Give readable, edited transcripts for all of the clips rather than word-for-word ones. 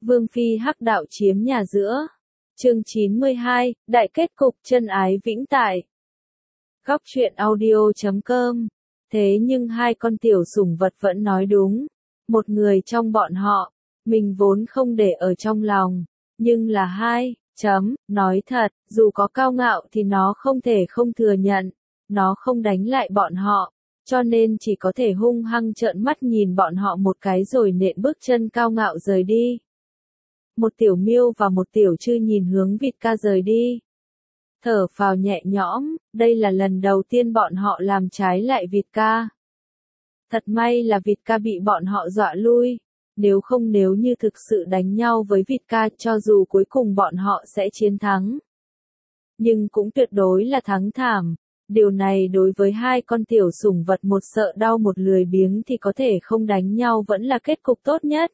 Vương phi hắc đạo chiếm nhà giữa. Chương 92, đại kết cục chân ái vĩnh tại. Góc truyện audio.com. Thế nhưng hai con tiểu sủng vật vẫn nói đúng. Một người trong bọn họ, mình vốn không để ở trong lòng, nhưng là hai, nói thật, dù có cao ngạo thì nó không thể không thừa nhận, nó không đánh lại bọn họ, cho nên chỉ có thể hung hăng trợn mắt nhìn bọn họ một cái rồi nện bước chân cao ngạo rời đi. Một tiểu miêu và một tiểu trư nhìn hướng vịt ca rời đi. Thở phào nhẹ nhõm, đây là lần đầu tiên bọn họ làm trái lại vịt ca. Thật may là vịt ca bị bọn họ dọa lui, nếu không nếu như thực sự đánh nhau với vịt ca cho dù cuối cùng bọn họ sẽ chiến thắng. Nhưng cũng tuyệt đối là thắng thảm, điều này đối với hai con tiểu sủng vật một sợ đau một lười biếng thì có thể không đánh nhau vẫn là kết cục tốt nhất.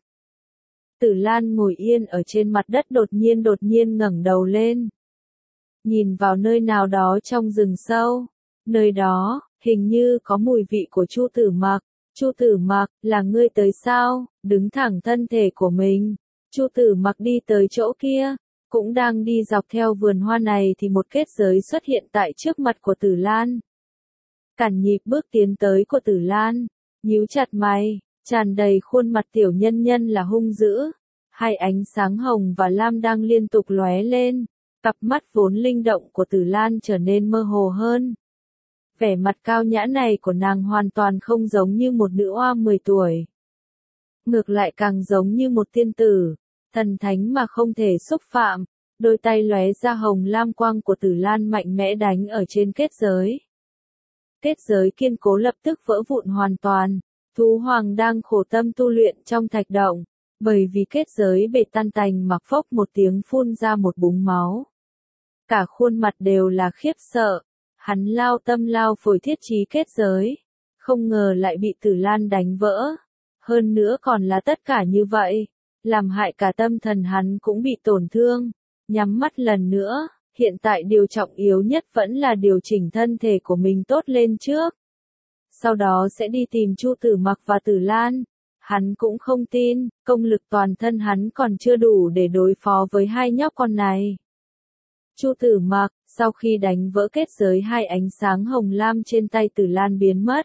Tử Lan ngồi yên ở trên mặt đất đột nhiên ngẩng đầu lên. Nhìn vào nơi nào đó trong rừng sâu, nơi đó, hình như có mùi vị của Chu Tử Mặc. Chu Tử Mặc, là ngươi tới sao? Đứng thẳng thân thể của mình. Chu Tử Mặc đi tới chỗ kia, cũng đang đi dọc theo vườn hoa này thì một kết giới xuất hiện tại trước mặt của Tử Lan. Cản nhịp bước tiến tới của Tử Lan, nhíu chặt mày, tràn đầy khuôn mặt tiểu nhân nhân là hung dữ. Hai ánh sáng hồng và lam đang liên tục lóe lên, cặp mắt vốn linh động của Tử Lan trở nên mơ hồ hơn. Vẻ mặt cao nhã này của nàng hoàn toàn không giống như một nữ oa 10 tuổi. Ngược lại càng giống như một tiên tử, thần thánh mà không thể xúc phạm. Đôi tay lóe ra hồng lam quang của Tử Lan mạnh mẽ đánh ở trên kết giới. Kết giới kiên cố lập tức vỡ vụn hoàn toàn. Thú hoàng đang khổ tâm tu luyện trong thạch động, bởi vì kết giới bể tan tành mà phốc một tiếng phun ra một búng máu. Cả khuôn mặt đều là khiếp sợ, hắn lao tâm lao phổi thiết trí kết giới, không ngờ lại bị Tử Lan đánh vỡ. Hơn nữa còn là tất cả như vậy, làm hại cả tâm thần hắn cũng bị tổn thương. Nhắm mắt lần nữa, hiện tại điều trọng yếu nhất vẫn là điều chỉnh thân thể của mình tốt lên trước. Sau đó sẽ đi tìm Chu Tử Mặc và Tử Lan. Hắn cũng không tin, công lực toàn thân hắn còn chưa đủ để đối phó với hai nhóc con này. Chu Tử Mặc, sau khi đánh vỡ kết giới hai ánh sáng hồng lam trên tay Tử Lan biến mất.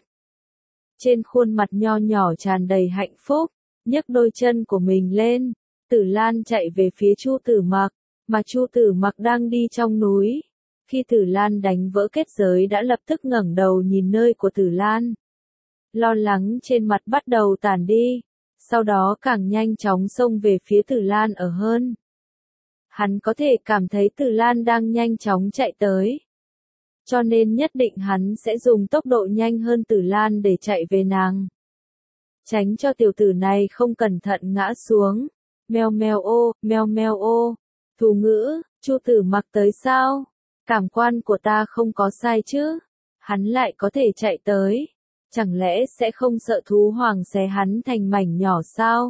Trên khuôn mặt nho nhỏ tràn đầy hạnh phúc, nhấc đôi chân của mình lên, Tử Lan chạy về phía Chu Tử Mặc, mà Chu Tử Mặc đang đi trong núi. Khi Tử Lan đánh vỡ kết giới đã lập tức ngẩng đầu nhìn nơi của Tử Lan. Lo lắng trên mặt bắt đầu tản đi, sau đó càng nhanh chóng xông về phía Tử Lan ở hơn. Hắn có thể cảm thấy Tử Lan đang nhanh chóng chạy tới. Cho nên nhất định hắn sẽ dùng tốc độ nhanh hơn Tử Lan để chạy về nàng. Tránh cho tiểu tử này không cẩn thận ngã xuống. Meo meo ô. Thú ngữ, Chu Tử Mặc tới sao? Cảm quan của ta không có sai chứ? Hắn lại có thể chạy tới. Chẳng lẽ sẽ không sợ thú hoàng xé hắn thành mảnh nhỏ sao?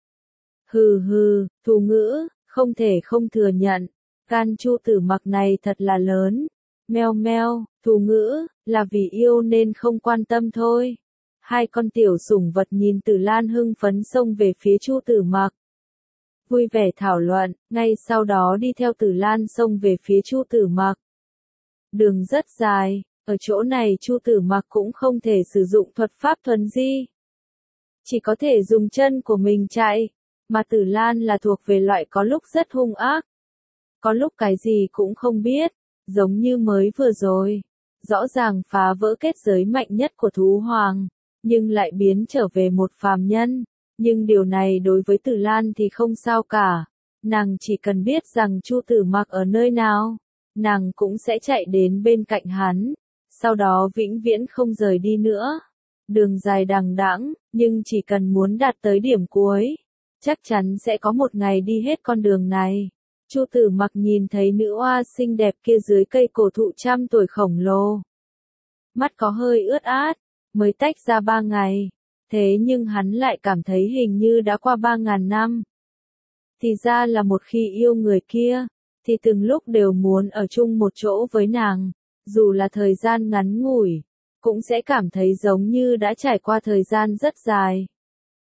Hừ, thú ngữ, không thể không thừa nhận. Gan Chu Tử Mặc này thật là lớn. Meo, thú ngữ, là vì yêu nên không quan tâm thôi. Hai con tiểu sủng vật nhìn Tử Lan hưng phấn xông về phía Chu Tử Mặc. Vui vẻ thảo luận, ngay sau đó đi theo Tử Lan xông về phía Chu Tử Mặc. Đường rất dài, ở chỗ này Chu Tử Mặc cũng không thể sử dụng thuật pháp thuần di. Chỉ có thể dùng chân của mình chạy, mà Tử Lan là thuộc về loại có lúc rất hung ác. Có lúc cái gì cũng không biết, giống như mới vừa rồi. Rõ ràng phá vỡ kết giới mạnh nhất của thú hoàng, nhưng lại biến trở về một phàm nhân. Nhưng điều này đối với Tử Lan thì không sao cả. Nàng chỉ cần biết rằng Chu Tử Mặc ở nơi nào, nàng cũng sẽ chạy đến bên cạnh hắn, sau đó vĩnh viễn không rời đi nữa. Đường dài đằng đẵng, nhưng chỉ cần muốn đạt tới điểm cuối, chắc chắn sẽ có một ngày đi hết con đường này. Chu Tử Mặc nhìn thấy nữ oa xinh đẹp kia dưới cây cổ thụ 100 tuổi khổng lồ. Mắt có hơi ướt át, mới tách ra 3 ngày. Thế nhưng hắn lại cảm thấy hình như đã qua 3.000 năm. Thì ra là một khi yêu người kia, thì từng lúc đều muốn ở chung một chỗ với nàng. Dù là thời gian ngắn ngủi, cũng sẽ cảm thấy giống như đã trải qua thời gian rất dài.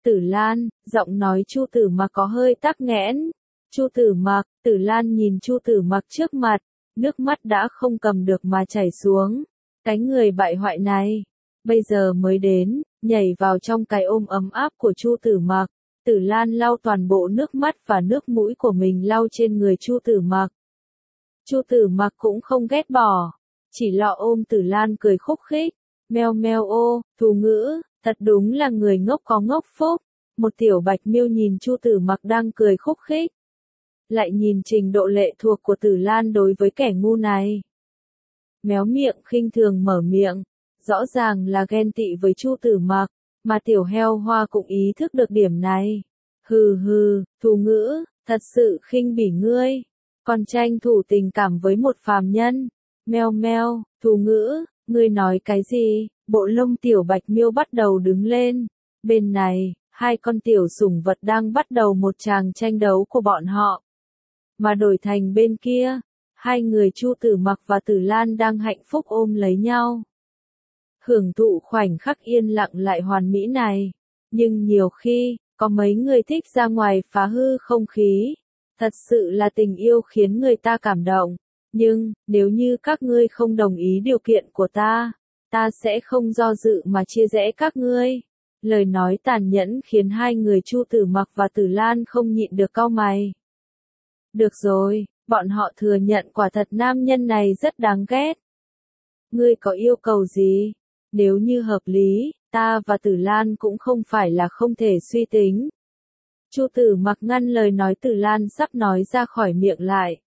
Tử Lan, giọng nói Chu Tử Mặc có hơi tắc nghẽn. Chu Tử Mặc, Tử Lan nhìn Chu Tử Mặc trước mặt, nước mắt đã không cầm được mà chảy xuống. Cái người bại hoại này, bây giờ mới đến, nhảy vào trong cái ôm ấm áp của Chu Tử Mặc. Tử Lan lau toàn bộ nước mắt và nước mũi của mình lau trên người Chu Tử Mặc. Chu Tử Mặc cũng không ghét bỏ, chỉ lọ ôm Tử Lan cười khúc khích. Meo meo ô, thú ngữ, thật đúng là người ngốc có ngốc phúc. Một tiểu bạch miêu nhìn Chu Tử Mặc đang cười khúc khích. Lại nhìn trình độ lệ thuộc của Tử Lan đối với kẻ ngu này. Méo miệng khinh thường mở miệng, rõ ràng là ghen tị với Chu Tử Mặc, mà tiểu heo hoa cũng ý thức được điểm này. Hừ hừ, thú ngữ, thật sự khinh bỉ ngươi, còn tranh thủ tình cảm với một phàm nhân. Meo meo, thú ngữ, ngươi nói cái gì? Bộ lông tiểu bạch miêu bắt đầu đứng lên. Bên này, hai con tiểu sủng vật đang bắt đầu một tràng tranh đấu của bọn họ. Mà đổi thành bên kia, hai người Chu Tử Mặc và Tử Lan đang hạnh phúc ôm lấy nhau. Hưởng thụ khoảnh khắc yên lặng lại hoàn mỹ này. Nhưng nhiều khi, có mấy người thích ra ngoài phá hư không khí. Thật sự là tình yêu khiến người ta cảm động. Nhưng, nếu như các ngươi không đồng ý điều kiện của ta sẽ không do dự mà chia rẽ các ngươi. Lời nói tàn nhẫn khiến hai người Chu Tử Mặc và Tử Lan không nhịn được cau mày. Được rồi, bọn họ thừa nhận quả thật nam nhân này rất đáng ghét. Ngươi có yêu cầu gì? Nếu như hợp lý, ta và Tử Lan cũng không phải là không thể suy tính. Chu Tử Mặc ngăn lời nói Tử Lan sắp nói ra khỏi miệng lại.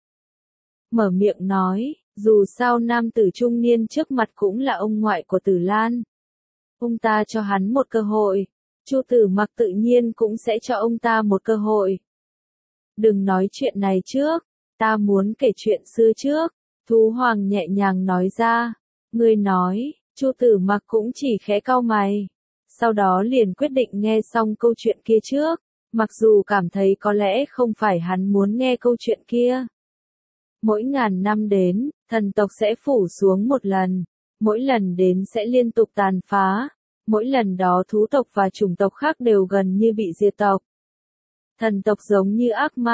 Mở miệng nói, dù sao nam tử trung niên trước mặt cũng là ông ngoại của Tử Lan. Ông ta cho hắn một cơ hội, Chu Tử Mặc tự nhiên cũng sẽ cho ông ta một cơ hội. Đừng nói chuyện này trước, ta muốn kể chuyện xưa trước, Thú Hoàng nhẹ nhàng nói ra. Ngươi nói, Chu Tử Mặc cũng chỉ khẽ cau mày. Sau đó liền quyết định nghe xong câu chuyện kia trước, mặc dù cảm thấy có lẽ không phải hắn muốn nghe câu chuyện kia. Mỗi ngàn năm đến, thần tộc sẽ phủ xuống một lần, mỗi lần đến sẽ liên tục tàn phá, mỗi lần đó thú tộc và chủng tộc khác đều gần như bị diệt tộc. Thần tộc giống như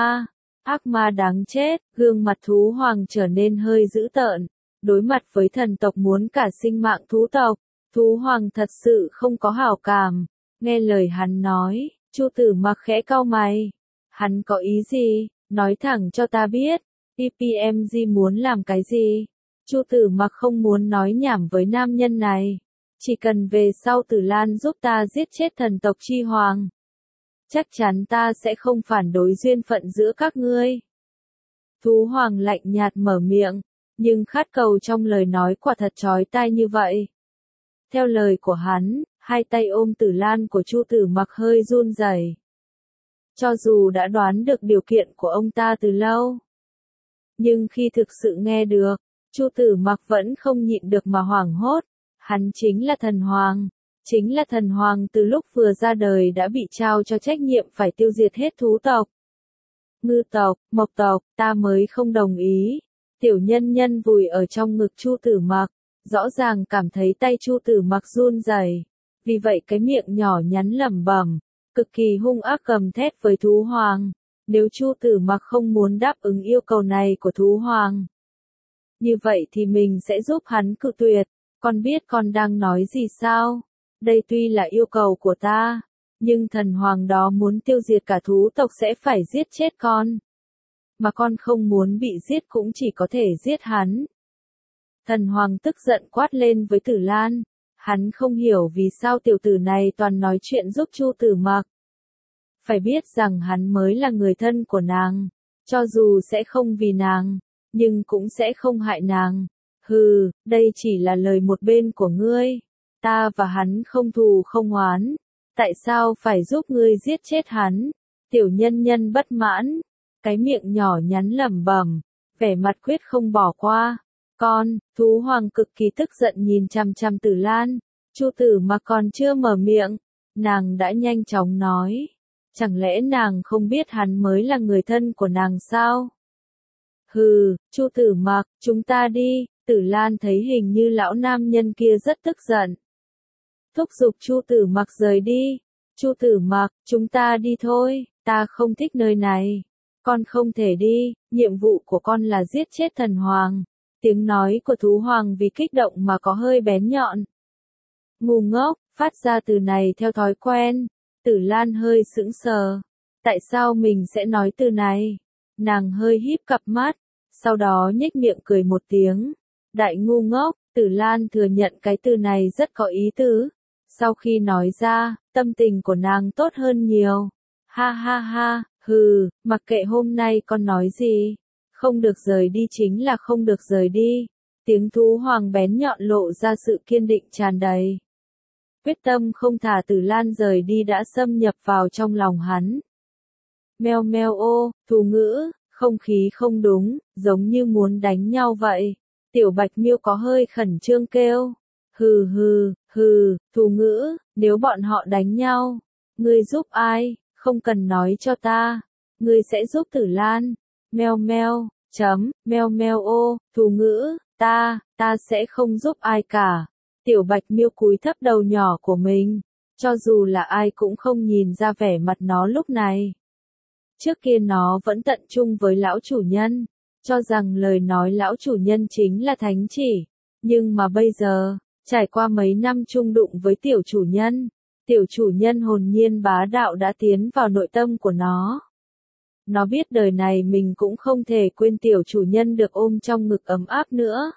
ác ma đáng chết, gương mặt Thú Hoàng trở nên hơi dữ tợn, đối mặt với thần tộc muốn cả sinh mạng thú tộc, Thú Hoàng thật sự không có hảo cảm. Nghe lời hắn nói, Chu Tử Mặc khẽ cau mày. Hắn có ý gì? Nói thẳng cho ta biết. TPMG muốn làm cái gì? Chu Tử Mặc không muốn nói nhảm với nam nhân này. Chỉ cần về sau Tử Lan giúp ta giết chết thần tộc Chi Hoàng, chắc chắn ta sẽ không phản đối duyên phận giữa các ngươi. Thú Hoàng lạnh nhạt mở miệng, nhưng khát cầu trong lời nói quả thật chói tai như vậy. Theo lời của hắn, hai tay ôm Tử Lan của Chu Tử Mặc hơi run rẩy. Cho dù đã đoán được điều kiện của ông ta từ lâu, nhưng khi thực sự nghe được, Chu Tử Mặc vẫn không nhịn được mà hoảng hốt. Hắn chính là thần hoàng từ lúc vừa ra đời đã bị trao cho trách nhiệm phải tiêu diệt hết thú tộc. Ngư tộc, mộc tộc, ta mới không đồng ý. Tiểu nhân nhân vùi ở trong ngực Chu Tử Mặc, rõ ràng cảm thấy tay Chu Tử Mặc run rẩy. Vì vậy cái miệng nhỏ nhắn lẩm bẩm, cực kỳ hung ác gầm thét với Thú Hoàng. Nếu Chu Tử Mặc không muốn đáp ứng yêu cầu này của Thú Hoàng, như vậy thì mình sẽ giúp hắn cự tuyệt. Con biết con đang nói gì sao? Đây tuy là yêu cầu của ta, nhưng thần hoàng đó muốn tiêu diệt cả thú tộc sẽ phải giết chết con. Mà con không muốn bị giết cũng chỉ có thể giết hắn. Thần hoàng tức giận quát lên với Tử Lan. Hắn không hiểu vì sao tiểu tử này toàn nói chuyện giúp Chu Tử Mặc. Phải biết rằng hắn mới là người thân của nàng, cho dù sẽ không vì nàng, nhưng cũng sẽ không hại nàng. Hừ, đây chỉ là lời một bên của ngươi. Ta và hắn không thù không oán. Tại sao phải giúp ngươi giết chết hắn? Tiểu nhân nhân bất mãn. Cái miệng nhỏ nhắn lẩm bẩm, vẻ mặt quyết không bỏ qua. Thú Hoàng cực kỳ tức giận nhìn chằm chằm Tử Lan. Chu Tử Mặc còn chưa mở miệng, nàng đã nhanh chóng nói. Chẳng lẽ nàng không biết hắn mới là người thân của nàng sao? Hừ, Chu Tử Mặc, chúng ta đi. Tử Lan thấy hình như lão nam nhân kia rất tức giận, thúc giục Chu Tử Mặc rời đi. Chu Tử Mặc, chúng ta đi thôi, ta không thích nơi này. Con không thể đi, nhiệm vụ của con là giết chết thần hoàng. Tiếng nói của thú hoàng vì kích động mà có hơi bén nhọn. Ngu ngốc, phát ra từ này theo thói quen. Tử Lan hơi sững sờ. Tại sao mình sẽ nói từ này? Nàng hơi híp cặp mắt, sau đó nhếch miệng cười một tiếng. Đại ngu ngốc, Tử Lan thừa nhận cái từ này rất có ý tứ. Sau khi nói ra, tâm tình của nàng tốt hơn nhiều. Ha ha ha, hừ, mặc kệ hôm nay con nói gì. Không được rời đi chính là không được rời đi. Tiếng thú hoàng bén nhọn lộ ra sự kiên định tràn đầy. Quyết tâm không thả Tử Lan rời đi đã xâm nhập vào trong lòng hắn. Meo meo ô, thú ngữ, không khí không đúng, giống như muốn đánh nhau vậy. Tiểu Bạch Miêu có hơi khẩn trương kêu. Hừ hừ, hừ, thú ngữ, nếu bọn họ đánh nhau, ngươi giúp ai, không cần nói cho ta, ngươi sẽ giúp Tử Lan. Meo meo, meo meo ô, thú ngữ, ta sẽ không giúp ai cả. Tiểu Bạch Miêu cúi thấp đầu nhỏ của mình, cho dù là ai cũng không nhìn ra vẻ mặt nó lúc này. Trước kia nó vẫn tận trung với lão chủ nhân, cho rằng lời nói lão chủ nhân chính là thánh chỉ, nhưng mà bây giờ, trải qua mấy năm chung đụng với tiểu chủ nhân hồn nhiên bá đạo đã tiến vào nội tâm của nó. Nó biết đời này mình cũng không thể quên tiểu chủ nhân được ôm trong ngực ấm áp nữa.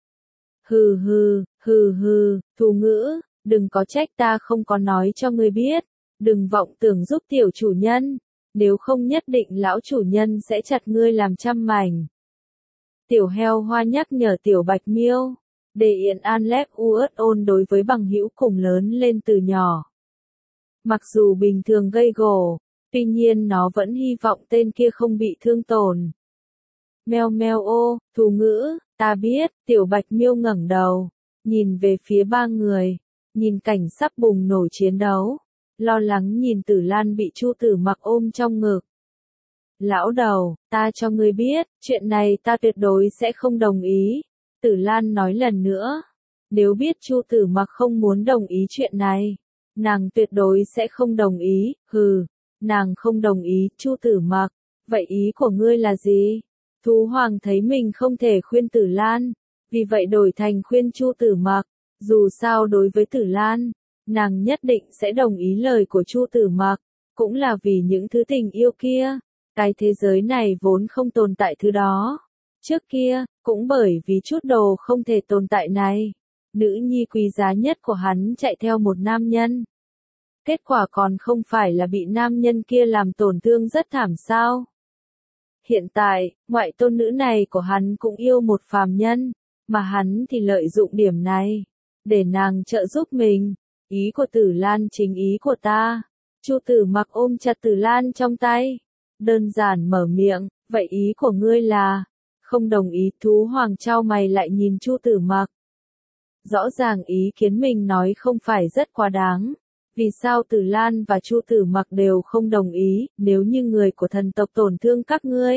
Hừ hừ, hừ hừ, thú ngữ, đừng có trách ta không có nói cho ngươi biết, đừng vọng tưởng giúp tiểu chủ nhân, nếu không nhất định lão chủ nhân sẽ chặt ngươi làm trăm mảnh. Tiểu heo hoa nhắc nhở tiểu Bạch Miêu, để Yện An lép uất ôn đối với bằng hữu cùng lớn lên từ nhỏ. Mặc dù bình thường gây gổ, tuy nhiên nó vẫn hy vọng tên kia không bị thương tổn. Meo meo ô, thú ngữ, ta biết, tiểu Bạch Miêu ngẩng đầu, nhìn về phía ba người, nhìn cảnh sắp bùng nổ chiến đấu, lo lắng nhìn Tử Lan bị Chu Tử Mặc ôm trong ngực. Lão đầu, ta cho ngươi biết, chuyện này ta tuyệt đối sẽ không đồng ý. Tử Lan nói lần nữa, nếu biết Chu Tử Mặc không muốn đồng ý chuyện này, nàng tuyệt đối sẽ không đồng ý, hừ, nàng không đồng ý, Chu Tử Mặc, vậy ý của ngươi là gì? Thú Hoàng thấy mình không thể khuyên Tử Lan, vì vậy đổi thành khuyên Chu Tử Mặc, dù sao đối với Tử Lan, nàng nhất định sẽ đồng ý lời của Chu Tử Mặc, cũng là vì những thứ tình yêu kia, cái thế giới này vốn không tồn tại thứ đó. Trước kia, cũng bởi vì chút đồ không thể tồn tại này, nữ nhi quý giá nhất của hắn chạy theo một nam nhân. Kết quả còn không phải là bị nam nhân kia làm tổn thương rất thảm sao? Hiện tại, ngoại tôn nữ này của hắn cũng yêu một phàm nhân, mà hắn thì lợi dụng điểm này, để nàng trợ giúp mình. Ý của Tử Lan chính ý của ta. Chu Tử Mặc ôm chặt Tử Lan trong tay, đơn giản mở miệng, vậy ý của ngươi là? Không đồng ý. Thú Hoàng chau mày lại nhìn Chu Tử Mặc. Rõ ràng ý kiến mình nói không phải rất quá đáng. Vì sao Tử Lan và Chu Tử Mặc đều không đồng ý, nếu như người của thần tộc tổn thương các ngươi?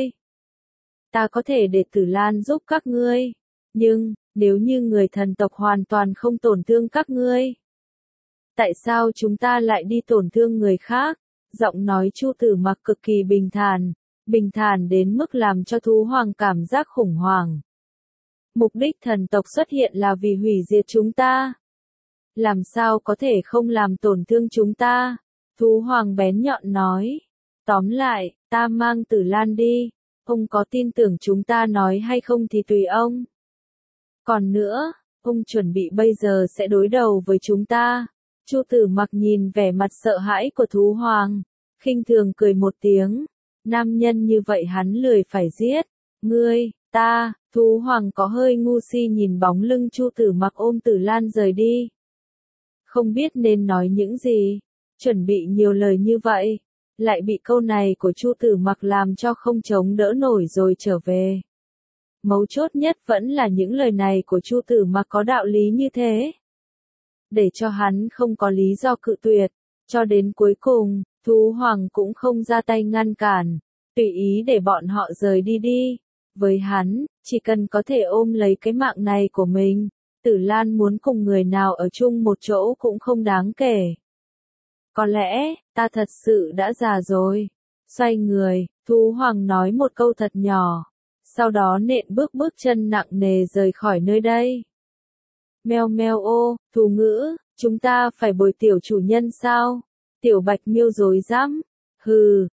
Ta có thể để Tử Lan giúp các ngươi. Nhưng, nếu như người thần tộc hoàn toàn không tổn thương các ngươi, tại sao chúng ta lại đi tổn thương người khác? Giọng nói Chu Tử Mặc cực kỳ bình thản đến mức làm cho Thú Hoàng cảm giác khủng hoảng. Mục đích thần tộc xuất hiện là vì hủy diệt chúng ta. Làm sao có thể không làm tổn thương chúng ta? Thú Hoàng bén nhọn nói. Tóm lại, ta mang Tử Lan đi. Ông có tin tưởng chúng ta nói hay không thì tùy ông. Còn nữa, ông chuẩn bị bây giờ sẽ đối đầu với chúng ta. Chu Tử Mặc nhìn vẻ mặt sợ hãi của Thú Hoàng, khinh thường cười một tiếng. Nam nhân như vậy hắn lười phải giết. Ngươi, ta, Thú Hoàng có hơi ngu si nhìn bóng lưng Chu Tử Mặc ôm Tử Lan rời đi. Không biết nên nói những gì, chuẩn bị nhiều lời như vậy, lại bị câu này của Chu Tử Mặc làm cho không chống đỡ nổi rồi trở về. Mấu chốt nhất vẫn là những lời này của Chu Tử Mặc có đạo lý như thế, để cho hắn không có lý do cự tuyệt, cho đến cuối cùng, Thú Hoàng cũng không ra tay ngăn cản, tùy ý để bọn họ rời đi. Với hắn, chỉ cần có thể ôm lấy cái mạng này của mình, Tử Lan muốn cùng người nào ở chung một chỗ cũng không đáng kể. Có lẽ, ta thật sự đã già rồi. Xoay người, thú hoàng nói một câu thật nhỏ. Sau đó nện bước chân nặng nề rời khỏi nơi đây. Meo meo ô, thú ngữ, chúng ta phải bồi tiểu chủ nhân sao? Tiểu Bạch Miêu rối rắm. Hừ,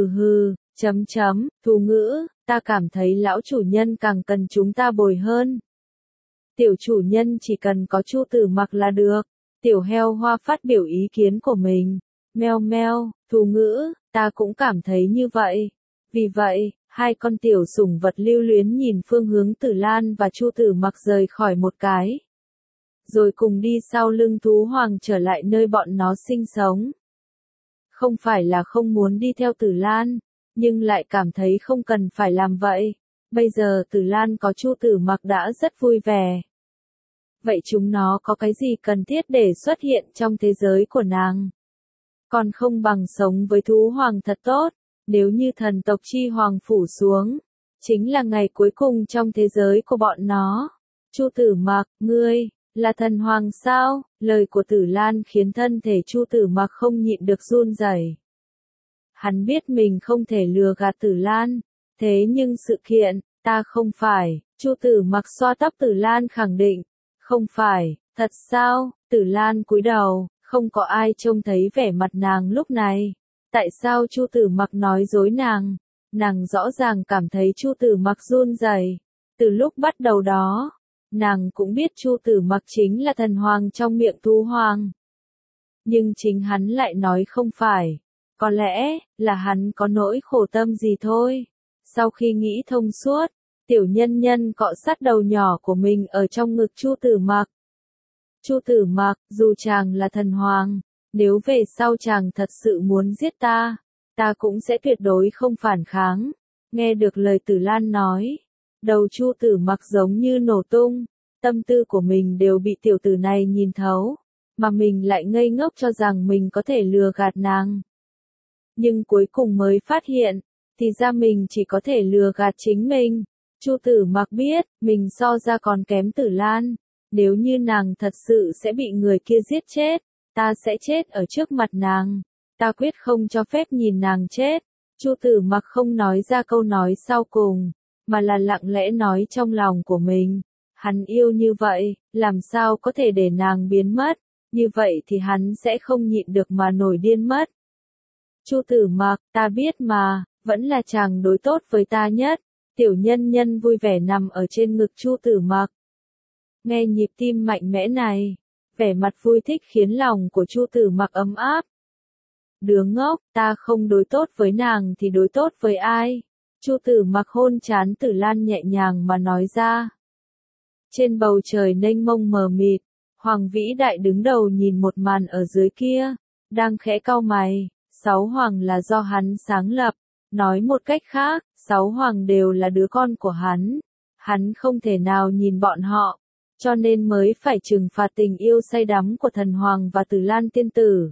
thú ngữ, ta cảm thấy lão chủ nhân càng cần chúng ta bồi hơn. Tiểu chủ nhân chỉ cần có Chu Tử Mặc là được. Tiểu heo hoa phát biểu ý kiến của mình. Meo meo, thú ngữ, ta cũng cảm thấy như vậy. Vì vậy, hai con tiểu sủng vật lưu luyến nhìn phương hướng Tử Lan và Chu Tử Mặc rời khỏi một cái. Rồi cùng đi sau lưng thú hoàng trở lại nơi bọn nó sinh sống. Không phải là không muốn đi theo Tử Lan, nhưng lại cảm thấy không cần phải làm vậy. Bây giờ Tử Lan có Chu Tử Mặc đã rất vui vẻ. Vậy chúng nó có cái gì cần thiết để xuất hiện trong thế giới của nàng? Còn không bằng sống với thú hoàng thật tốt. Nếu như thần tộc chi hoàng phủ xuống, chính là ngày cuối cùng trong thế giới của bọn nó. Chu Tử Mặc, ngươi là thần hoàng sao? Lời của Tử Lan khiến thân thể Chu Tử Mặc không nhịn được run rẩy. Hắn biết mình không thể lừa gạt Tử Lan, thế nhưng sự kiện, ta không phải. Chu Tử Mặc xoa tóc Tử Lan khẳng định, không phải. Thật sao? Tử Lan cúi đầu, không có ai trông thấy vẻ mặt nàng lúc này. Tại sao Chu Tử Mặc nói dối nàng? Nàng rõ ràng cảm thấy Chu Tử Mặc run rẩy. Từ lúc bắt đầu đó, nàng cũng biết Chu Tử Mặc chính là thần hoàng trong miệng thú hoàng. Nhưng chính hắn lại nói không phải. Có lẽ, là hắn có nỗi khổ tâm gì thôi. Sau khi nghĩ thông suốt, tiểu nhân nhân cọ sát đầu nhỏ của mình ở trong ngực Chu Tử Mặc. Chu Tử Mặc, dù chàng là thần hoàng, nếu về sau chàng thật sự muốn giết ta, ta cũng sẽ tuyệt đối không phản kháng. Nghe được lời Tử Lan nói, đầu Chu Tử Mặc giống như nổ tung, tâm tư của mình đều bị tiểu tử này nhìn thấu, mà mình lại ngây ngốc cho rằng mình có thể lừa gạt nàng. Nhưng cuối cùng mới phát hiện, thì ra mình chỉ có thể lừa gạt chính mình. Chu Tử Mặc biết, mình so ra còn kém Tử Lan. Nếu như nàng thật sự sẽ bị người kia giết chết, ta sẽ chết ở trước mặt nàng. Ta quyết không cho phép nhìn nàng chết. Chu Tử Mặc không nói ra câu nói sau cùng, mà là lặng lẽ nói trong lòng của mình. Hắn yêu như vậy, làm sao có thể để nàng biến mất, như vậy thì hắn sẽ không nhịn được mà nổi điên mất. Chu Tử Mặc, ta biết mà, vẫn là chàng đối tốt với ta nhất. Tiểu nhân nhân vui vẻ nằm ở trên ngực Chu Tử Mặc. Nghe nhịp tim mạnh mẽ này, vẻ mặt vui thích khiến lòng của Chu Tử Mặc ấm áp. Đứa ngốc, ta không đối tốt với nàng thì đối tốt với ai? Chu Tử Mặc hôn trán Tử Lan nhẹ nhàng mà nói ra. Trên bầu trời mênh mông mờ mịt, Hoàng Vĩ Đại đứng đầu nhìn một màn ở dưới kia, đang khẽ cau mày. 6 hoàng là do hắn sáng lập, nói một cách khác, 6 hoàng đều là đứa con của hắn. Hắn không thể nào nhìn bọn họ, cho nên mới phải trừng phạt tình yêu say đắm của thần hoàng và Tử Lan tiên tử.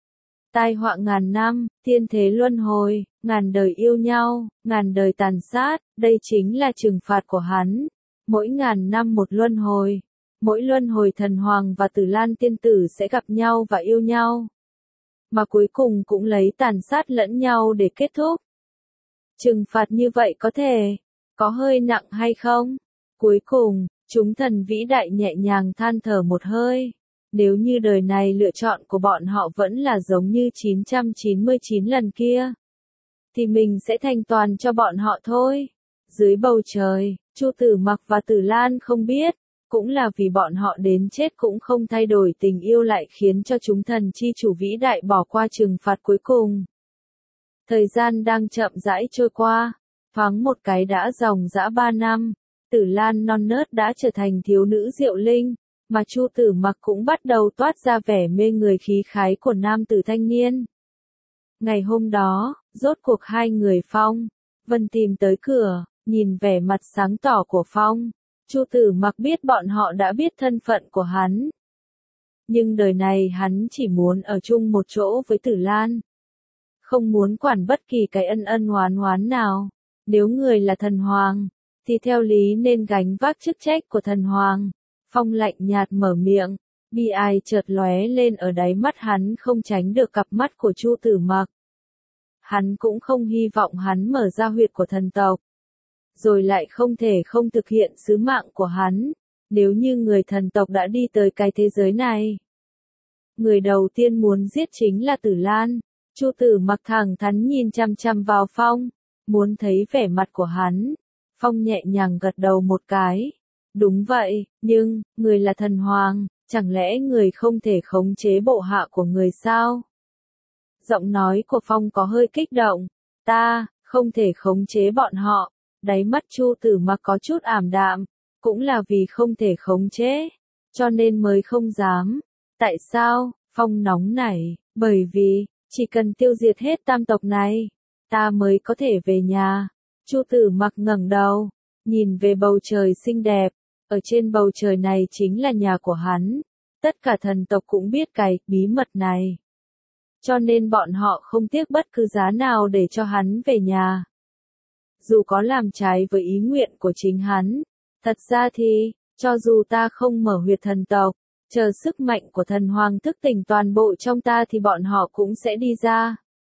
Tai họa ngàn năm, thiên thế luân hồi, ngàn đời yêu nhau, ngàn đời tàn sát, đây chính là trừng phạt của hắn. Mỗi ngàn năm một luân hồi, mỗi luân hồi thần hoàng và Tử Lan tiên tử sẽ gặp nhau và yêu nhau. Mà cuối cùng cũng lấy tàn sát lẫn nhau để kết thúc. Trừng phạt như vậy có hơi nặng hay không? Cuối cùng, chúng thần vĩ đại nhẹ nhàng than thở một hơi. Nếu như đời này lựa chọn của bọn họ vẫn là giống như 999 lần kia, thì mình sẽ thành toàn cho bọn họ thôi. Dưới bầu trời, Chu Tử Mặc và Tử Lan không biết, cũng là vì bọn họ đến chết cũng không thay đổi tình yêu lại khiến cho chúng thần chi chủ vĩ đại bỏ qua trừng phạt cuối cùng. Thời gian đang chậm rãi trôi qua, thoáng một cái đã dòng dã 3 năm, Tử Lan non nớt đã trở thành thiếu nữ diệu linh, mà Chu Tử Mặc cũng bắt đầu toát ra vẻ mê người khí khái của nam tử thanh niên. Ngày hôm đó, rốt cuộc hai người Phong, Vân tìm tới cửa, nhìn vẻ mặt sáng tỏ của Phong. Chu Tử Mặc biết bọn họ đã biết thân phận của hắn. Nhưng đời này hắn chỉ muốn ở chung một chỗ với Tử Lan. Không muốn quản bất kỳ cái ân ân oán oán nào. Nếu người là thần hoàng, thì theo lý nên gánh vác chức trách của thần hoàng. Phong lạnh nhạt mở miệng. Bi ai chợt lóe lên ở đáy mắt hắn, không tránh được cặp mắt của Chu Tử Mặc. Hắn cũng không hy vọng hắn mở ra huyệt của thần tộc, rồi lại không thể không thực hiện sứ mạng của hắn. Nếu như người thần tộc đã đi tới cái thế giới này, người đầu tiên muốn giết chính là Tử Lan. Chu Tử Mặc thẳng thắn nhìn chăm chăm vào Phong, muốn thấy vẻ mặt của hắn. Phong nhẹ nhàng gật đầu một cái. Đúng vậy, nhưng, người là thần hoàng, chẳng lẽ người không thể khống chế bộ hạ của người sao? Giọng nói của Phong có hơi kích động. Ta, không thể khống chế bọn họ. Đáy mắt Chu Tử Mặc có chút ảm đạm, cũng là vì không thể khống chế, cho nên mới không dám. Tại sao? Phong nóng nảy, bởi vì, chỉ cần tiêu diệt hết tam tộc này, ta mới có thể về nhà. Chu Tử Mặc ngẩng đầu, nhìn về bầu trời xinh đẹp, ở trên bầu trời này chính là nhà của hắn. Tất cả thần tộc cũng biết cái bí mật này, cho nên bọn họ không tiếc bất cứ giá nào để cho hắn về nhà. Dù có làm trái với ý nguyện của chính hắn, thật ra thì, cho dù ta không mở huyệt thần tộc, chờ sức mạnh của thần hoàng thức tỉnh toàn bộ trong ta thì bọn họ cũng sẽ đi ra.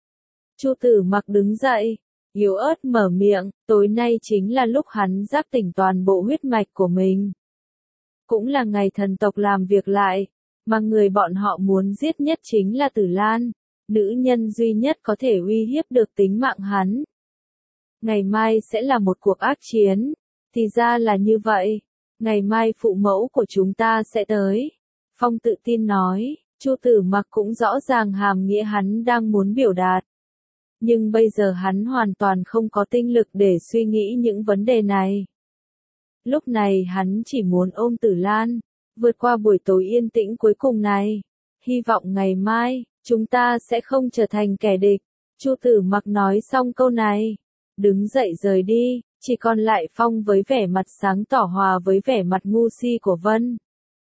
Chu Tử Mặc đứng dậy, yếu ớt mở miệng, tối nay chính là lúc hắn giác tỉnh toàn bộ huyết mạch của mình. Cũng là ngày thần tộc làm việc lại, mà người bọn họ muốn giết nhất chính là Tử Lan, nữ nhân duy nhất có thể uy hiếp được tính mạng hắn. Ngày mai sẽ là một cuộc ác chiến, thì ra là như vậy, ngày mai phụ mẫu của chúng ta sẽ tới. Phong tự tin nói, Chu Tử Mặc cũng rõ ràng hàm nghĩa hắn đang muốn biểu đạt. Nhưng bây giờ hắn hoàn toàn không có tinh lực để suy nghĩ những vấn đề này. Lúc này hắn chỉ muốn ôm Tử Lan, vượt qua buổi tối yên tĩnh cuối cùng này. Hy vọng ngày mai, chúng ta sẽ không trở thành kẻ địch. Chu Tử Mặc nói xong câu này, đứng dậy rời đi, chỉ còn lại Phong với vẻ mặt sáng tỏ hòa với vẻ mặt ngu si của Vân.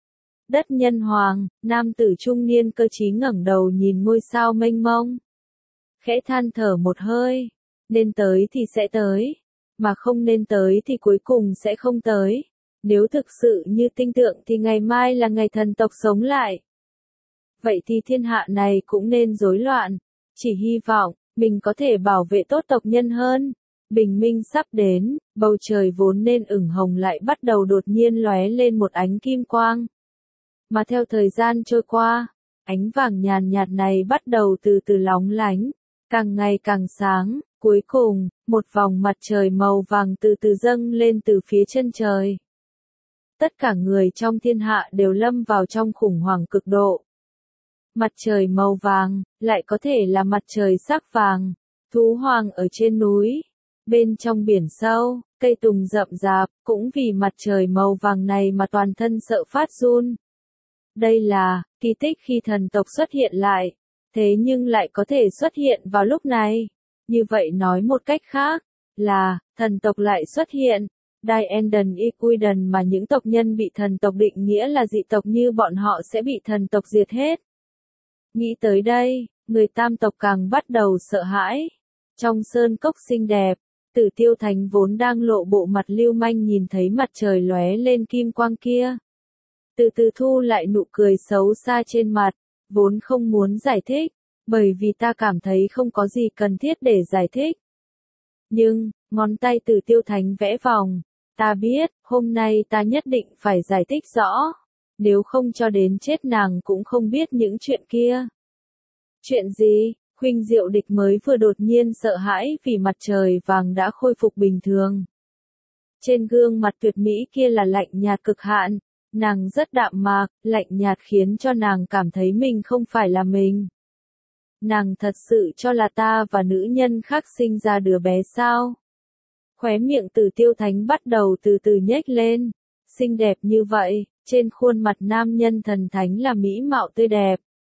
Đất Nhân Hoàng, nam tử trung niên cơ trí ngẩng đầu nhìn ngôi sao mênh mông. Khẽ than thở một hơi, nên tới thì sẽ tới, mà không nên tới thì cuối cùng sẽ không tới. Nếu thực sự như tinh tượng thì ngày mai là ngày thần tộc sống lại. Vậy thì thiên hạ này cũng nên rối loạn, chỉ hy vọng, mình có thể bảo vệ tốt tộc nhân hơn. Bình minh sắp đến, bầu trời vốn nên ửng hồng lại bắt đầu đột nhiên lóe lên một ánh kim quang. Mà theo thời gian trôi qua, ánh vàng nhàn nhạt này bắt đầu từ từ lóng lánh, càng ngày càng sáng, cuối cùng, một vòng mặt trời màu vàng từ từ dâng lên từ phía chân trời. Tất cả người trong thiên hạ đều lâm vào trong khủng hoảng cực độ. Mặt trời màu vàng, lại có thể là mặt trời sắc vàng, thú hoàng ở trên núi, bên trong biển sâu, cây tùng rậm rạp, cũng vì mặt trời màu vàng này mà toàn thân sợ phát run. Đây là kỳ tích khi thần tộc xuất hiện lại, thế nhưng lại có thể xuất hiện vào lúc này. Như vậy nói một cách khác, là, thần tộc lại xuất hiện. Dienden Equiden mà những tộc nhân bị thần tộc định nghĩa là dị tộc như bọn họ sẽ bị thần tộc diệt hết. Nghĩ tới đây, người tam tộc càng bắt đầu sợ hãi. Trong sơn cốc xinh đẹp, Tử Tiêu Thánh vốn đang lộ bộ mặt lưu manh nhìn thấy mặt trời lóe lên kim quang kia. Từ từ thu lại nụ cười xấu xa trên mặt, vốn không muốn giải thích, bởi vì ta cảm thấy không có gì cần thiết để giải thích. Nhưng, ngón tay Tử Tiêu Thánh vẽ vòng, ta biết, hôm nay ta nhất định phải giải thích rõ, nếu không cho đến chết nàng cũng không biết những chuyện kia. Chuyện gì? Khuynh Diệu Địch mới vừa đột nhiên sợ hãi vì mặt trời vàng đã khôi phục bình thường. Trên gương mặt tuyệt mỹ kia là lạnh nhạt cực hạn, nàng rất đạm mạc, lạnh nhạt khiến cho nàng cảm thấy mình không phải là mình. Nàng thật sự cho là ta và nữ nhân khác sinh ra đứa bé sao? Khóe miệng Tử Tiêu Thánh bắt đầu từ từ nhếch lên, xinh đẹp như vậy, trên khuôn mặt nam nhân thần thánh là mỹ mạo tươi đẹp.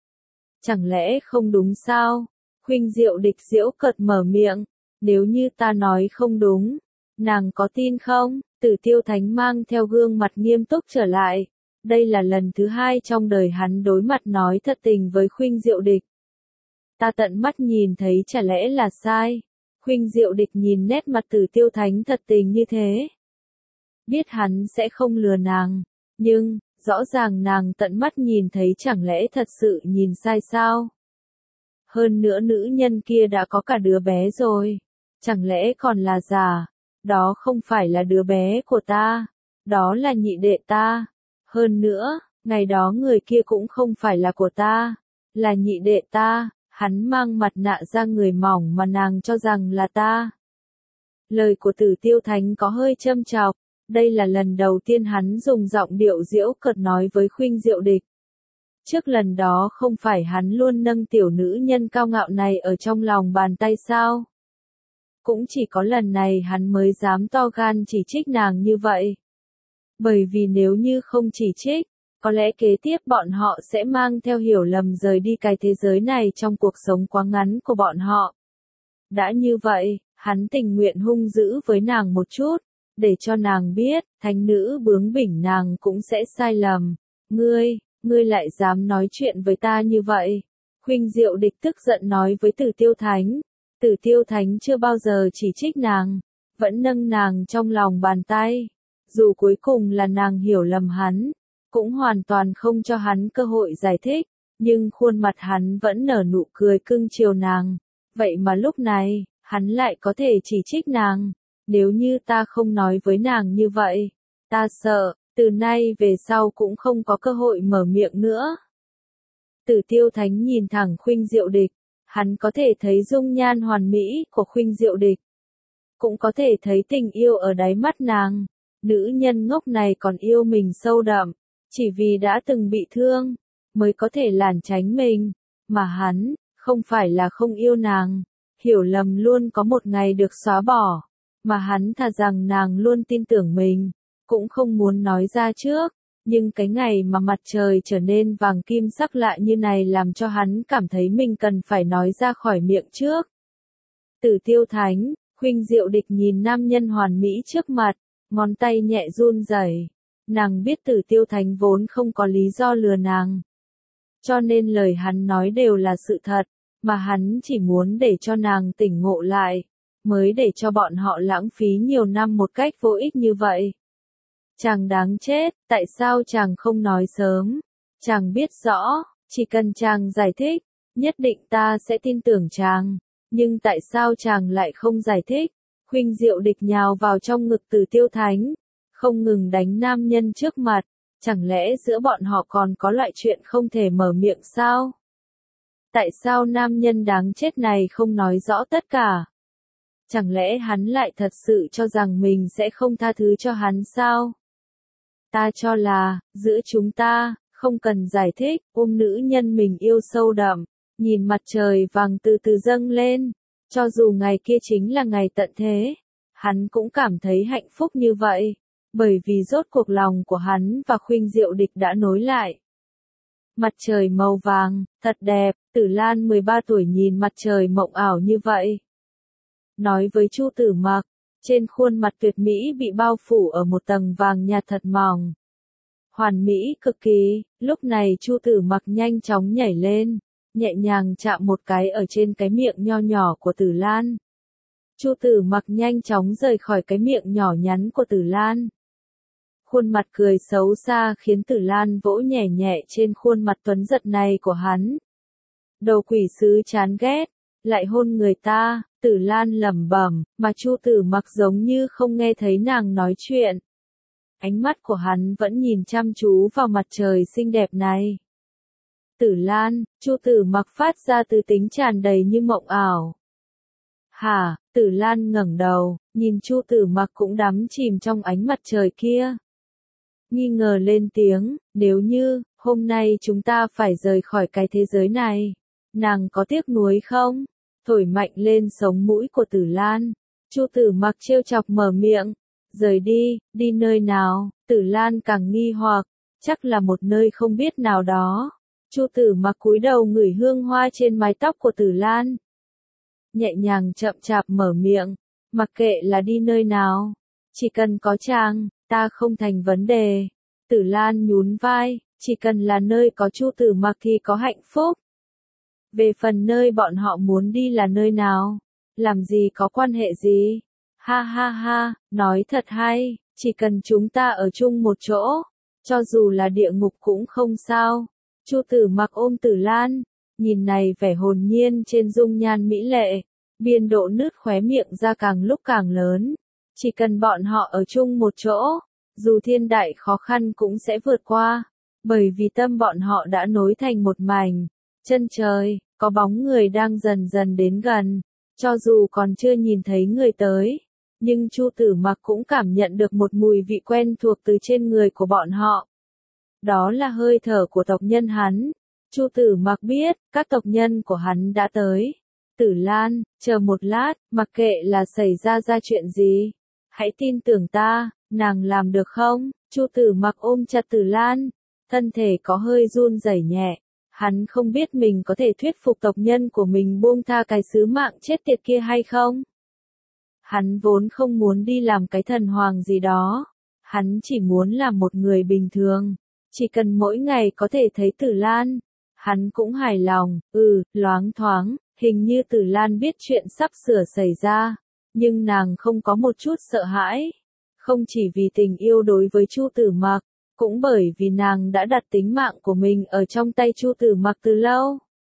Chẳng lẽ không đúng sao? Khuynh Diệu Địch giễu cợt mở miệng, nếu như ta nói không đúng, nàng có tin không? Tử Tiêu Thánh mang theo gương mặt nghiêm túc trở lại. Đây là lần thứ hai trong đời hắn đối mặt nói thật tình với Khuynh Diệu Địch. Ta tận mắt nhìn thấy chả lẽ là sai. Khuynh Diệu Địch nhìn nét mặt Tử Tiêu Thánh thật tình như thế. Biết hắn sẽ không lừa nàng, nhưng, Rõ ràng nàng tận mắt nhìn thấy, chẳng lẽ thật sự nhìn sai sao? Hơn nữa nữ nhân kia đã có cả đứa bé rồi. Chẳng lẽ còn là giả? Đó không phải là đứa bé của ta. Đó là nhị đệ ta. Hơn nữa, ngày đó người kia cũng không phải là của ta. Là nhị đệ ta. Hắn mang mặt nạ da người mỏng mà nàng cho rằng là ta. Lời của Tử Tiêu Thánh có hơi châm chọc. Đây là lần đầu tiên hắn dùng giọng điệu giễu cợt nói với Khuynh Diệu Địch. Trước lần đó không phải hắn luôn nâng tiểu nữ nhân cao ngạo này ở trong lòng bàn tay sao? Cũng chỉ có lần này hắn mới dám to gan chỉ trích nàng như vậy. Bởi vì nếu như không chỉ trích, có lẽ kế tiếp bọn họ sẽ mang theo hiểu lầm rời đi cái thế giới này trong cuộc sống quá ngắn của bọn họ. Đã như vậy, hắn tình nguyện hung dữ với nàng một chút, để cho nàng biết, thánh nữ bướng bỉnh nàng cũng sẽ sai lầm. Ngươi lại dám nói chuyện với ta như vậy. Khuynh Diệu Địch tức giận nói với Tử Tiêu Thánh. Tử Tiêu Thánh chưa bao giờ chỉ trích nàng, vẫn nâng nàng trong lòng bàn tay. Dù cuối cùng là nàng hiểu lầm hắn, cũng hoàn toàn không cho hắn cơ hội giải thích, nhưng khuôn mặt hắn vẫn nở nụ cười cưng chiều nàng. Vậy mà lúc này, hắn lại có thể chỉ trích nàng. Nếu như ta không nói với nàng như vậy, ta sợ, từ nay về sau cũng không có cơ hội mở miệng nữa. Tử Tiêu Thánh nhìn thẳng Khuynh Diệu Địch, hắn có thể thấy dung nhan hoàn mỹ của Khuynh Diệu Địch. Cũng có thể thấy tình yêu ở đáy mắt nàng. Nữ nhân ngốc này còn yêu mình sâu đậm, chỉ vì đã từng bị thương, mới có thể lảng tránh mình. Mà hắn, không phải là không yêu nàng, hiểu lầm luôn có một ngày được xóa bỏ. Mà hắn thà rằng nàng luôn tin tưởng mình, cũng không muốn nói ra trước. Nhưng cái ngày mà mặt trời trở nên vàng kim sắc lạ như này làm cho hắn cảm thấy mình cần phải nói ra khỏi miệng trước. Tử Tiêu Thánh, Khuynh Diệu Địch nhìn nam nhân hoàn mỹ trước mặt, ngón tay nhẹ run rẩy. Nàng biết Tử Tiêu Thánh vốn không có lý do lừa nàng. Cho nên lời hắn nói đều là sự thật, mà hắn chỉ muốn để cho nàng tỉnh ngộ lại, mới để cho bọn họ lãng phí nhiều năm một cách vô ích như vậy. Chàng đáng chết, tại sao chàng không nói sớm? Chàng biết rõ, chỉ cần chàng giải thích, nhất định ta sẽ tin tưởng chàng. Nhưng tại sao chàng lại không giải thích? Khuynh Diệu Địch nhào vào trong ngực Tử Tiêu Thánh, không ngừng đánh nam nhân trước mặt. Chẳng lẽ giữa bọn họ còn có loại chuyện không thể mở miệng sao? Tại sao nam nhân đáng chết này không nói rõ tất cả? Chẳng lẽ hắn lại thật sự cho rằng mình sẽ không tha thứ cho hắn sao? Ta cho là, giữa chúng ta, không cần giải thích, ôm nữ nhân mình yêu sâu đậm, nhìn mặt trời vàng từ từ dâng lên, cho dù ngày kia chính là ngày tận thế, hắn cũng cảm thấy hạnh phúc như vậy, bởi vì rốt cuộc lòng của hắn và Khuynh Diệu Địch đã nối lại. Mặt trời màu vàng, thật đẹp, Tử Lan 13 tuổi nhìn mặt trời mộng ảo như vậy. Nói với Chu Tử Mặc, trên khuôn mặt tuyệt mỹ bị bao phủ ở một tầng vàng nhạt thật mỏng. Hoàn mỹ cực kỳ, lúc này Chu Tử Mặc nhanh chóng nhảy lên, nhẹ nhàng chạm một cái ở trên cái miệng nho nhỏ của Tử Lan. Chu Tử Mặc nhanh chóng rời khỏi cái miệng nhỏ nhắn của Tử Lan. Khuôn mặt cười xấu xa khiến Tử Lan vỗ nhẹ nhẹ trên khuôn mặt tuấn giật này của hắn. Đồ quỷ sứ chán ghét, lại hôn người ta, Tử Lan lẩm bẩm, mà Chu Tử Mặc giống như không nghe thấy nàng nói chuyện. Ánh mắt của hắn vẫn nhìn chăm chú vào mặt trời xinh đẹp này. Tử Lan, Chu Tử Mặc phát ra từ tính tràn đầy như mộng ảo. Hả, Tử Lan ngẩng đầu, nhìn Chu Tử Mặc cũng đắm chìm trong ánh mặt trời kia. Nghi ngờ lên tiếng, nếu như, hôm nay chúng ta phải rời khỏi cái thế giới này, nàng có tiếc nuối không? Thổi mạnh lên sống mũi của Tử Lan. Chu Tử Mặc trêu chọc mở miệng. Rời đi, đi nơi nào? Tử Lan càng nghi hoặc, chắc là một nơi không biết nào đó. Chu Tử Mặc cúi đầu ngửi hương hoa trên mái tóc của Tử Lan. Nhẹ nhàng chậm chạp mở miệng, mặc kệ là đi nơi nào, chỉ cần có chàng, ta không thành vấn đề. Tử Lan nhún vai, chỉ cần là nơi có Chu Tử Mặc thì có hạnh phúc. Về phần nơi bọn họ muốn đi là nơi nào, làm gì có quan hệ gì. Ha ha ha, nói thật hay, chỉ cần chúng ta ở chung một chỗ, cho dù là địa ngục cũng không sao. Chu Tử Mặc ôm Tử Lan, nhìn này vẻ hồn nhiên trên dung nhan mỹ lệ, biên độ nứt khóe miệng ra càng lúc càng lớn. Chỉ cần bọn họ ở chung một chỗ, dù thiên đại khó khăn cũng sẽ vượt qua, bởi vì tâm bọn họ đã nối thành một mảnh. Chân trời, có bóng người đang dần dần đến gần, cho dù còn chưa nhìn thấy người tới, nhưng Chu Tử Mặc cũng cảm nhận được một mùi vị quen thuộc từ trên người của bọn họ. Đó là hơi thở của tộc nhân hắn. Chu Tử Mặc biết, các tộc nhân của hắn đã tới. Tử Lan, chờ một lát, mặc kệ là xảy ra chuyện gì, hãy tin tưởng ta, nàng làm được không? Chu Tử Mặc ôm chặt Tử Lan, thân thể có hơi run rẩy nhẹ. Hắn không biết mình có thể thuyết phục tộc nhân của mình buông tha cái sứ mạng chết tiệt kia hay không. Hắn vốn không muốn đi làm cái thần hoàng gì đó. Hắn chỉ muốn làm một người bình thường. Chỉ cần mỗi ngày có thể thấy Tử Lan, hắn cũng hài lòng. Loáng thoáng, hình như Tử Lan biết chuyện sắp sửa xảy ra, nhưng nàng không có một chút sợ hãi. Không chỉ vì tình yêu đối với Chu Tử Mặc, cũng bởi vì nàng đã đặt tính mạng của mình ở trong tay Chu Tử Mặc từ lâu.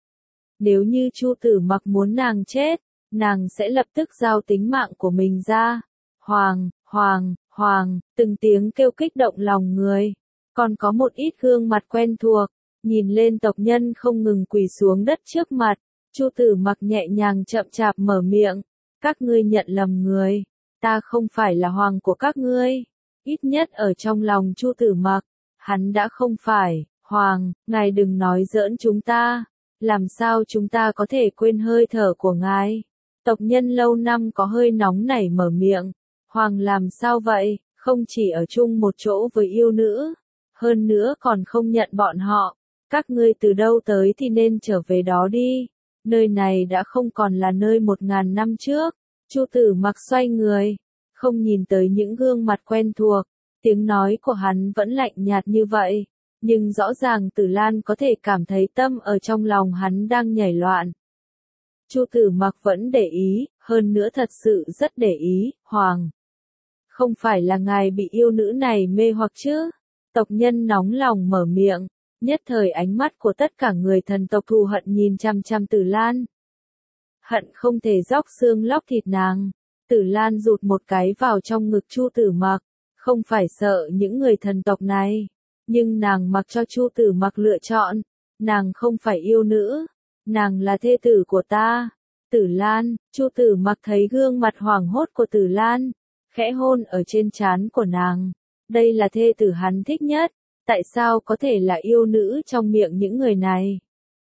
Nếu như Chu Tử Mặc muốn nàng chết, nàng sẽ lập tức giao tính mạng của mình ra. Hoàng, hoàng, hoàng, từng tiếng kêu kích động lòng người. Còn có một ít gương mặt quen thuộc, nhìn lên tộc nhân không ngừng quỳ xuống đất trước mặt. Chu Tử Mặc nhẹ nhàng chậm chạp mở miệng. Các ngươi nhận lầm người, ta không phải là hoàng của các ngươi. Ít nhất ở trong lòng Chu Tử Mặc, hắn đã không phải. Hoàng, ngài đừng nói giỡn chúng ta. Làm sao chúng ta có thể quên hơi thở của ngài? Tộc nhân lâu năm có hơi nóng nảy mở miệng. Hoàng làm sao vậy? Không chỉ ở chung một chỗ với yêu nữ, hơn nữa còn không nhận bọn họ. Các ngươi từ đâu tới thì nên trở về đó đi. Nơi này đã không còn là nơi 1000 năm trước. Chu Tử Mặc xoay người, không nhìn tới những gương mặt quen thuộc. Tiếng nói của hắn vẫn lạnh nhạt như vậy, nhưng rõ ràng Tử Lan có thể cảm thấy tâm ở trong lòng hắn đang nhảy loạn. Chu Tử Mặc vẫn để ý, hơn nữa thật sự rất để ý. Hoàng, không phải là ngài bị yêu nữ này mê hoặc chứ? Tộc nhân nóng lòng mở miệng, nhất thời ánh mắt của tất cả người thần tộc thù hận nhìn chăm chăm Tử Lan. Hận không thể róc xương lóc thịt nàng. Tử Lan rụt một cái vào trong ngực Chu Tử Mặc, không phải sợ những người thần tộc này, nhưng nàng mặc cho Chu Tử Mặc lựa chọn. Nàng không phải yêu nữ, nàng là thê tử của ta. Tử Lan, Chu Tử Mặc thấy gương mặt hoảng hốt của Tử Lan, khẽ hôn ở trên trán của nàng. Đây là thê tử hắn thích nhất, tại sao có thể là yêu nữ trong miệng những người này?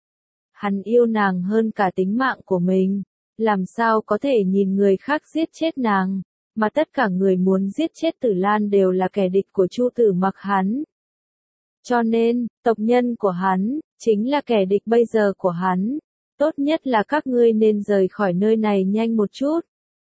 Hắn yêu nàng hơn cả tính mạng của mình, làm sao có thể nhìn người khác giết chết nàng, mà tất cả người muốn giết chết Tử Lan đều là kẻ địch của Chu Tử Mặc hắn. Cho nên, tộc nhân của hắn, chính là kẻ địch bây giờ của hắn. Tốt nhất là các ngươi nên rời khỏi nơi này nhanh một chút.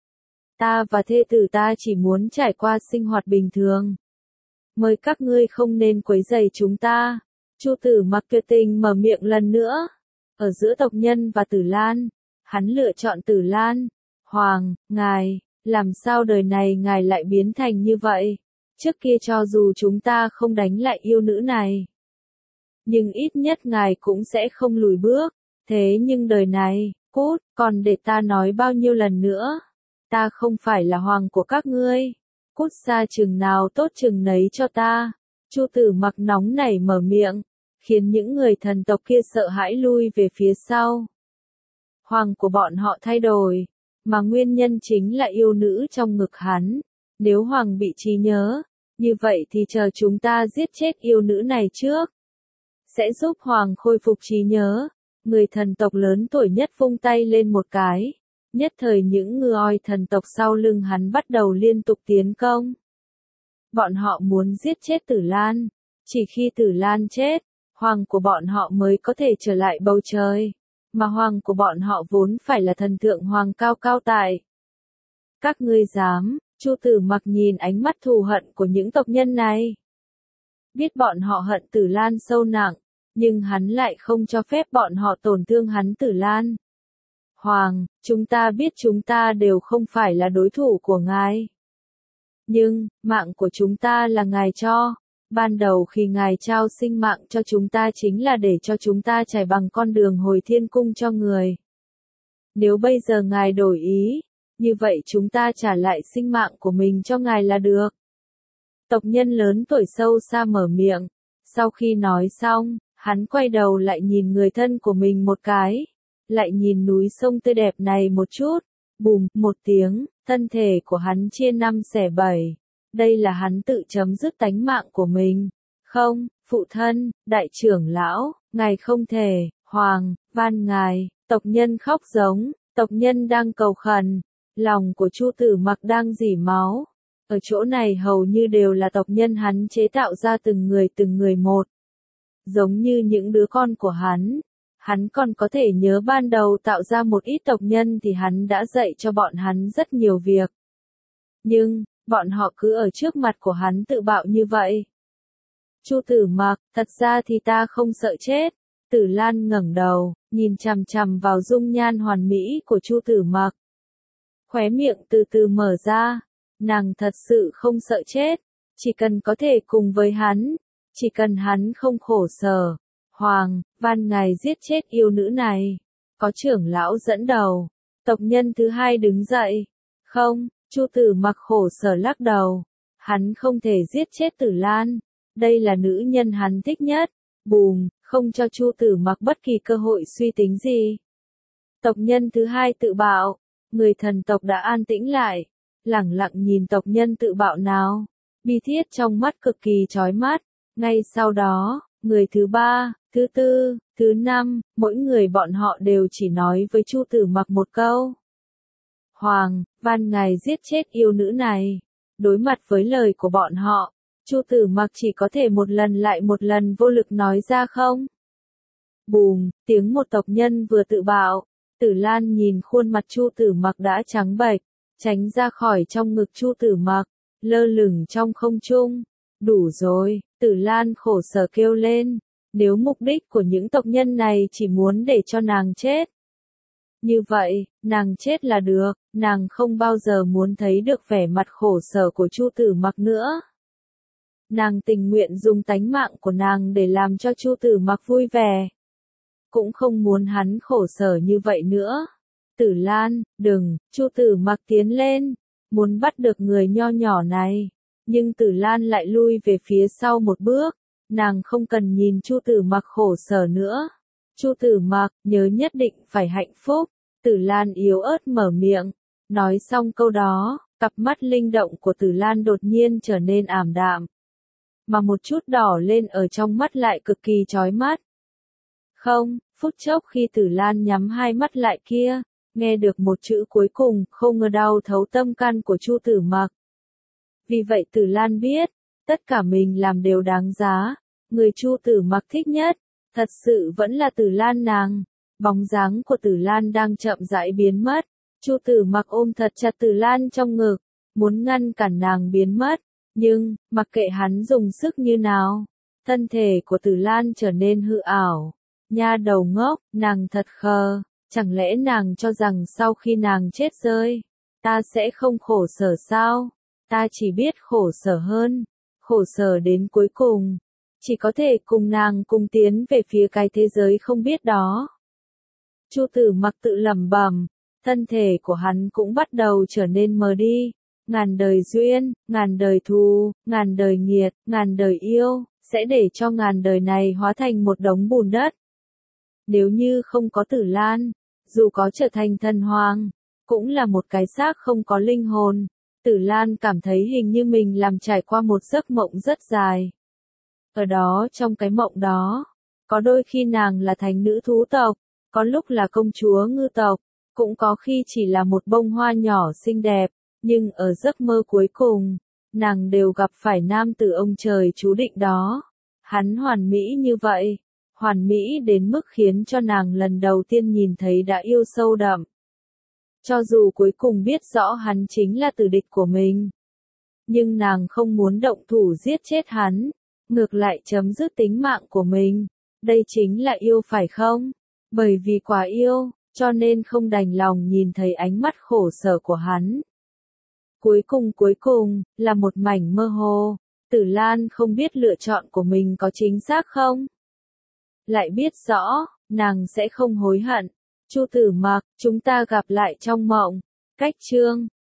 Ta và thê tử ta chỉ muốn trải qua sinh hoạt bình thường. Mời các ngươi không nên quấy rầy chúng ta. Chu Tử Mặc tuyệt tình mở miệng lần nữa. Ở giữa tộc nhân và Tử Lan, hắn lựa chọn Tử Lan. Hoàng, ngài, làm sao đời này ngài lại biến thành như vậy? Trước kia cho dù chúng ta không đánh lại yêu nữ này, nhưng ít nhất ngài cũng sẽ không lùi bước. Thế nhưng đời này, cút, còn để ta nói bao nhiêu lần nữa? Ta không phải là hoàng của các ngươi. Cút xa chừng nào tốt chừng nấy cho ta. Chu Tử Mặc nóng nảy mở miệng, khiến những người thần tộc kia sợ hãi lui về phía sau. Hoàng của bọn họ thay đổi, mà nguyên nhân chính là yêu nữ trong ngực hắn. Nếu hoàng bị trí nhớ, như vậy thì chờ chúng ta giết chết yêu nữ này trước, sẽ giúp hoàng khôi phục trí nhớ. Người thần tộc lớn tuổi nhất vung tay lên một cái, nhất thời những ngư oi thần tộc sau lưng hắn bắt đầu liên tục tiến công. Bọn họ muốn giết chết Tử Lan, chỉ khi Tử Lan chết, hoàng của bọn họ mới có thể trở lại bầu trời, mà hoàng của bọn họ vốn phải là thần thượng hoàng cao cao tại. Các ngươi dám? Chu Tử Mặc nhìn ánh mắt thù hận của những tộc nhân này. Biết bọn họ hận Tử Lan sâu nặng, nhưng hắn lại không cho phép bọn họ tổn thương hắn Tử Lan. Hoàng, chúng ta biết chúng ta đều không phải là đối thủ của ngài. Nhưng, mạng của chúng ta là ngài cho. ban đầu khi Ngài trao sinh mạng cho chúng ta chính là để cho chúng ta trải bằng con đường hồi thiên cung cho người. Nếu bây giờ Ngài đổi ý, như vậy chúng ta trả lại sinh mạng của mình cho Ngài là được. Tộc nhân lớn tuổi sâu xa mở miệng, sau khi nói xong, hắn quay đầu lại nhìn người thân của mình một cái, lại nhìn núi sông tươi đẹp này một chút, bùm, một tiếng, thân thể của hắn chia 5/7. Đây là hắn tự chấm dứt tánh mạng của mình. Không, phụ thân, đại trưởng lão, ngài không thể, Hoàng, van ngài, tộc nhân khóc giống, tộc nhân đang cầu khẩn, lòng của Chu Tử Mặc đang rỉ máu. Ở chỗ này hầu như đều là tộc nhân hắn chế tạo ra từng người một. Giống như những đứa con của hắn còn có thể nhớ ban đầu tạo ra một ít tộc nhân thì hắn đã dạy cho bọn hắn rất nhiều việc. Nhưng, bọn họ cứ ở trước mặt của hắn tự bạo như vậy. Chu Tử Mặc, thật ra thì ta không sợ chết. Tử Lan ngẩng đầu, nhìn chằm chằm vào dung nhan hoàn mỹ của Chu Tử Mặc. Khóe miệng từ từ mở ra, nàng thật sự không sợ chết, chỉ cần có thể cùng với hắn, chỉ cần hắn không khổ sở. Hoàng, van ngài giết chết yêu nữ này. Có trưởng lão dẫn đầu, tộc nhân thứ hai đứng dậy. Không, Chu Tử Mặc khổ sở lắc đầu. Hắn không thể giết chết Tử Lan. Đây là nữ nhân hắn thích nhất. Bùm, không cho Chu Tử Mặc bất kỳ cơ hội suy tính gì. Tộc nhân thứ hai tự bạo. Người thần tộc đã an tĩnh lại. Lẳng lặng nhìn tộc nhân tự bạo nào. Bi thiết trong mắt cực kỳ chói mắt. Ngay sau đó, người thứ ba, thứ tư, thứ năm, mỗi người bọn họ đều chỉ nói với Chu Tử Mặc một câu. Hoàng, van ngài giết chết yêu nữ này. Đối mặt với lời của bọn họ, Chu Tử Mặc chỉ có thể một lần lại một lần vô lực nói ra không. Bùm, tiếng một tộc nhân vừa tự bạo. Tử Lan nhìn khuôn mặt Chu Tử Mặc đã trắng bệch, tránh ra khỏi trong ngực Chu Tử Mặc, lơ lửng trong không trung. Đủ rồi, Tử Lan khổ sở kêu lên, nếu mục đích của những tộc nhân này chỉ muốn để cho nàng chết. Như vậy, nàng chết là được, nàng không bao giờ muốn thấy được vẻ mặt khổ sở của Chu Tử Mặc nữa. Nàng tình nguyện dùng tánh mạng của nàng để làm cho Chu Tử Mặc vui vẻ. Cũng không muốn hắn khổ sở như vậy nữa. Tử Lan, đừng, Chu Tử Mặc tiến lên, muốn bắt được người nho nhỏ này. Nhưng Tử Lan lại lui về phía sau một bước, nàng không cần nhìn Chu Tử Mặc khổ sở nữa. Chu Tử Mặc, nhớ nhất định phải hạnh phúc. Tử Lan yếu ớt mở miệng, nói xong câu đó, cặp mắt linh động của Tử Lan đột nhiên trở nên ảm đạm. Mà một chút đỏ lên ở trong mắt lại cực kỳ chói mắt. Không, phút chốc khi Tử Lan nhắm hai mắt lại kia, nghe được một chữ cuối cùng, không ngờ đau thấu tâm can của Chu Tử Mặc. Vì vậy Tử Lan biết, tất cả mình làm đều đáng giá, người Chu Tử Mặc thích nhất, thật sự vẫn là Tử Lan nàng. Bóng dáng của Tử Lan đang chậm rãi biến mất, Chu Tử Mặc ôm thật chặt Tử Lan trong ngực, muốn ngăn cản nàng biến mất, nhưng, mặc kệ hắn dùng sức như nào, thân thể của Tử Lan trở nên hư ảo. Nha đầu ngốc, nàng thật khờ, chẳng lẽ nàng cho rằng sau khi nàng chết rơi, ta sẽ không khổ sở sao? Ta chỉ biết khổ sở hơn, khổ sở đến cuối cùng, chỉ có thể cùng nàng cùng tiến về phía cái thế giới không biết đó. Chu Tử Mặc tự lẩm bẩm, thân thể của hắn cũng bắt đầu trở nên mờ đi. Ngàn đời duyên, ngàn đời thù, ngàn đời nghiệt, ngàn đời yêu, sẽ để cho ngàn đời này hóa thành một đống bùn đất. Nếu như không có Tử Lan, dù có trở thành thần hoàng, cũng là một cái xác không có linh hồn. Tử Lan cảm thấy hình như mình làm trải qua một giấc mộng rất dài. Ở đó trong cái mộng đó, có đôi khi nàng là thánh nữ thú tộc, có lúc là công chúa ngư tộc, cũng có khi chỉ là một bông hoa nhỏ xinh đẹp, nhưng ở giấc mơ cuối cùng, nàng đều gặp phải nam tử ông trời chú định đó. Hắn hoàn mỹ như vậy, hoàn mỹ đến mức khiến cho nàng lần đầu tiên nhìn thấy đã yêu sâu đậm. Cho dù cuối cùng biết rõ hắn chính là tử địch của mình, nhưng nàng không muốn động thủ giết chết hắn, ngược lại chấm dứt tính mạng của mình. Đây chính là yêu phải không? Bởi vì quá yêu, cho nên không đành lòng nhìn thấy ánh mắt khổ sở của hắn. Cuối cùng, là một mảnh mơ hồ, Tử Lan không biết lựa chọn của mình có chính xác không? Lại biết rõ, nàng sẽ không hối hận. Chu Tử Mặc, chúng ta gặp lại trong mộng. Cách chương